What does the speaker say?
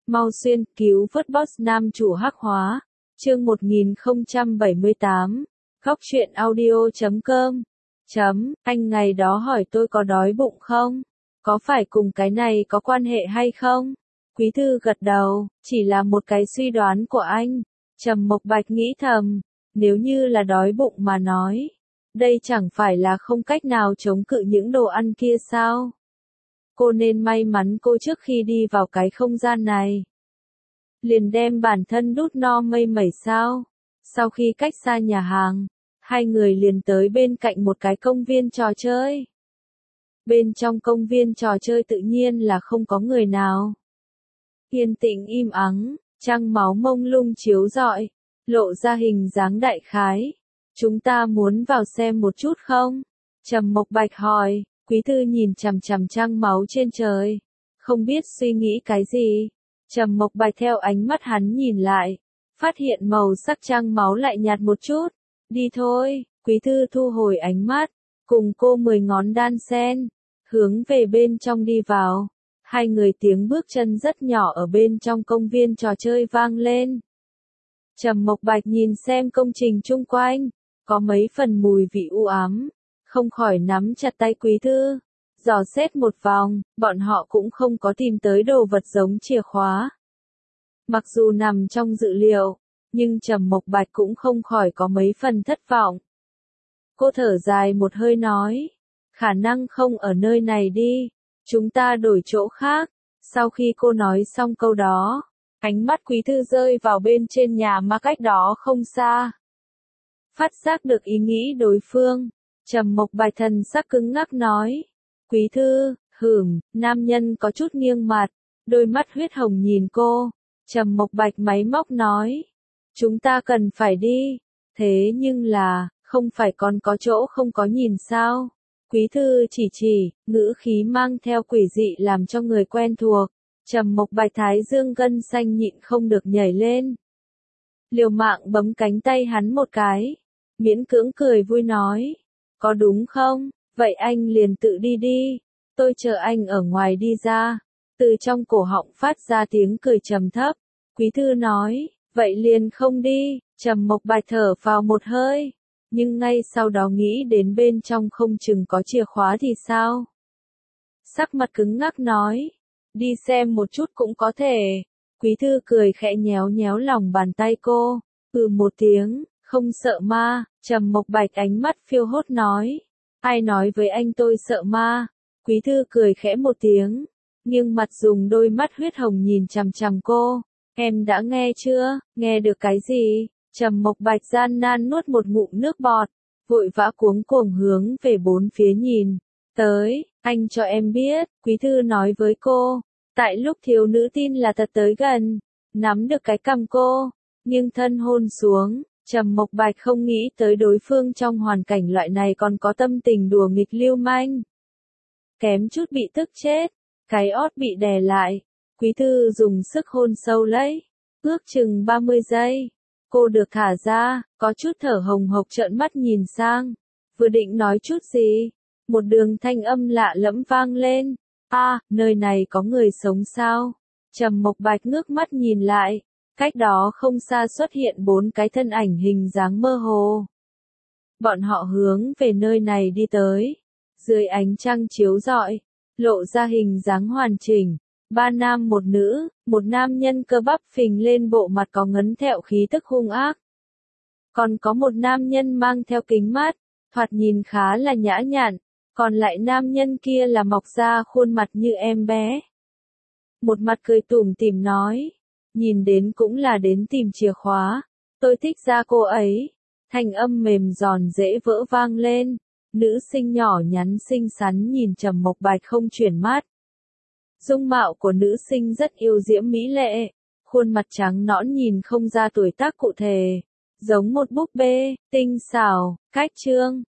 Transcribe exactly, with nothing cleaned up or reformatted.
Mau xuyên cứu vớt boss nam chủ hắc hóa. Chương một nghìn không trăm bảy mươi tám. Góc truyện audio chấm com. Chấm, anh ngày đó hỏi tôi có đói bụng không? Có phải cùng cái này có quan hệ hay không? Quý thư gật đầu, chỉ là một cái suy đoán của anh. Trầm Mộc Bạch nghĩ thầm, nếu như là đói bụng mà nói, đây chẳng phải là không cách nào chống cự những đồ ăn kia sao? Cô nên may mắn cô trước khi đi vào cái không gian này liền đem bản thân đút no mây mẩy sao. Sau khi cách xa nhà hàng, hai người liền tới bên cạnh một cái công viên trò chơi. Bên trong công viên trò chơi tự nhiên là không có người nào. Yên tĩnh im ắng, trăng máu mông lung chiếu rọi, lộ ra hình dáng đại khái. Chúng ta muốn vào xem một chút không? Trầm Mộc Bạch hỏi. Quý thư nhìn chằm chằm trăng máu trên trời, không biết suy nghĩ cái gì. Trầm Mộc Bạch theo ánh mắt hắn nhìn lại, phát hiện màu sắc trăng máu lại nhạt một chút. Đi thôi, quý thư thu hồi ánh mắt, cùng cô mười ngón đan sen, hướng về bên trong đi vào. Hai người tiếng bước chân rất nhỏ ở bên trong công viên trò chơi vang lên. Trầm Mộc Bạch nhìn xem công trình chung quanh, có mấy phần mùi vị u ám. Không khỏi nắm chặt tay quý thư, dò xét một vòng, bọn họ cũng không có tìm tới đồ vật giống chìa khóa. Mặc dù nằm trong dự liệu, nhưng Trầm Mộc Bạch cũng không khỏi có mấy phần thất vọng. Cô thở dài một hơi nói, khả năng không ở nơi này đi, chúng ta đổi chỗ khác. Sau khi cô nói xong câu đó, ánh mắt quý thư rơi vào bên trên nhà mà cách đó không xa. Phát giác được ý nghĩ đối phương. Trầm Mộc Bạch thần sắc cứng ngắc nói, quý thư, hửm, nam nhân có chút nghiêng mặt, đôi mắt huyết hồng nhìn cô. Trầm Mộc Bạch máy móc nói, chúng ta cần phải đi, thế nhưng là, không phải còn có chỗ không có nhìn sao? Quý thư chỉ chỉ, ngữ khí mang theo quỷ dị làm cho người quen thuộc. Trầm Mộc Bạch thái dương gân xanh nhịn không được nhảy lên. Liều mạng bấm cánh tay hắn một cái, miễn cưỡng cười vui nói. Có đúng không? Vậy anh liền tự đi đi. Tôi chờ anh ở ngoài đi ra. Từ trong cổ họng phát ra tiếng cười trầm thấp. Quý thư nói, vậy liền không đi. Trầm Mộc Bạch thở vào một hơi. Nhưng ngay sau đó nghĩ đến bên trong không chừng có chìa khóa thì sao? Sắc mặt cứng ngắc nói, đi xem một chút cũng có thể. Quý thư cười khẽ nhéo nhéo lòng bàn tay cô. Ừ một tiếng. Không sợ ma. Trầm Mộc Bạch ánh mắt phiêu hốt nói. Ai nói với anh tôi sợ ma? Quý thư cười khẽ một tiếng, nghiêng mặt dùng đôi mắt huyết hồng nhìn chằm chằm cô. Em đã nghe chưa? Nghe được cái gì? Trầm Mộc Bạch gian nan nuốt một ngụm nước bọt, vội vã cuống cuồng hướng về bốn phía nhìn. Tới, anh cho em biết, quý thư nói với cô. Tại lúc thiếu nữ tin là thật tới gần, nắm được cái cằm cô, nghiêng thân hôn xuống. Trầm Mộc Bạch không nghĩ tới đối phương trong hoàn cảnh loại này còn có tâm tình đùa nghịch lưu manh. Kém chút bị tức chết, cái ót bị đè lại. Quý thư dùng sức hôn sâu lấy, ước chừng ba mươi giây. Cô được thả ra, có chút thở hồng hộc trợn mắt nhìn sang. Vừa định nói chút gì, một đường thanh âm lạ lẫm vang lên. A, à, nơi này có người sống sao? Trầm Mộc Bạch ngước mắt nhìn lại. Cách đó không xa xuất hiện bốn cái thân ảnh hình dáng mơ hồ. Bọn họ hướng về nơi này đi tới. Dưới ánh trăng chiếu rọi, lộ ra hình dáng hoàn chỉnh. Ba nam một nữ, một nam nhân cơ bắp phình lên bộ mặt có ngấn thẹo khí tức hung ác. Còn có một nam nhân mang theo kính mát, thoạt nhìn khá là nhã nhặn. Còn lại nam nhân kia là mọc ra khuôn mặt như em bé. Một mặt cười tủm tỉm nói. Nhìn đến cũng là đến tìm chìa khóa. Tôi thích da cô ấy. Thanh âm mềm giòn dễ vỡ vang lên. Nữ sinh nhỏ nhắn xinh xắn nhìn Trầm Mộc Bạch không chuyển mắt. Dung mạo của nữ sinh rất yêu diễm mỹ lệ. Khuôn mặt trắng nõn nhìn không ra tuổi tác cụ thể. Giống một búp bê, tinh xảo, cách trương.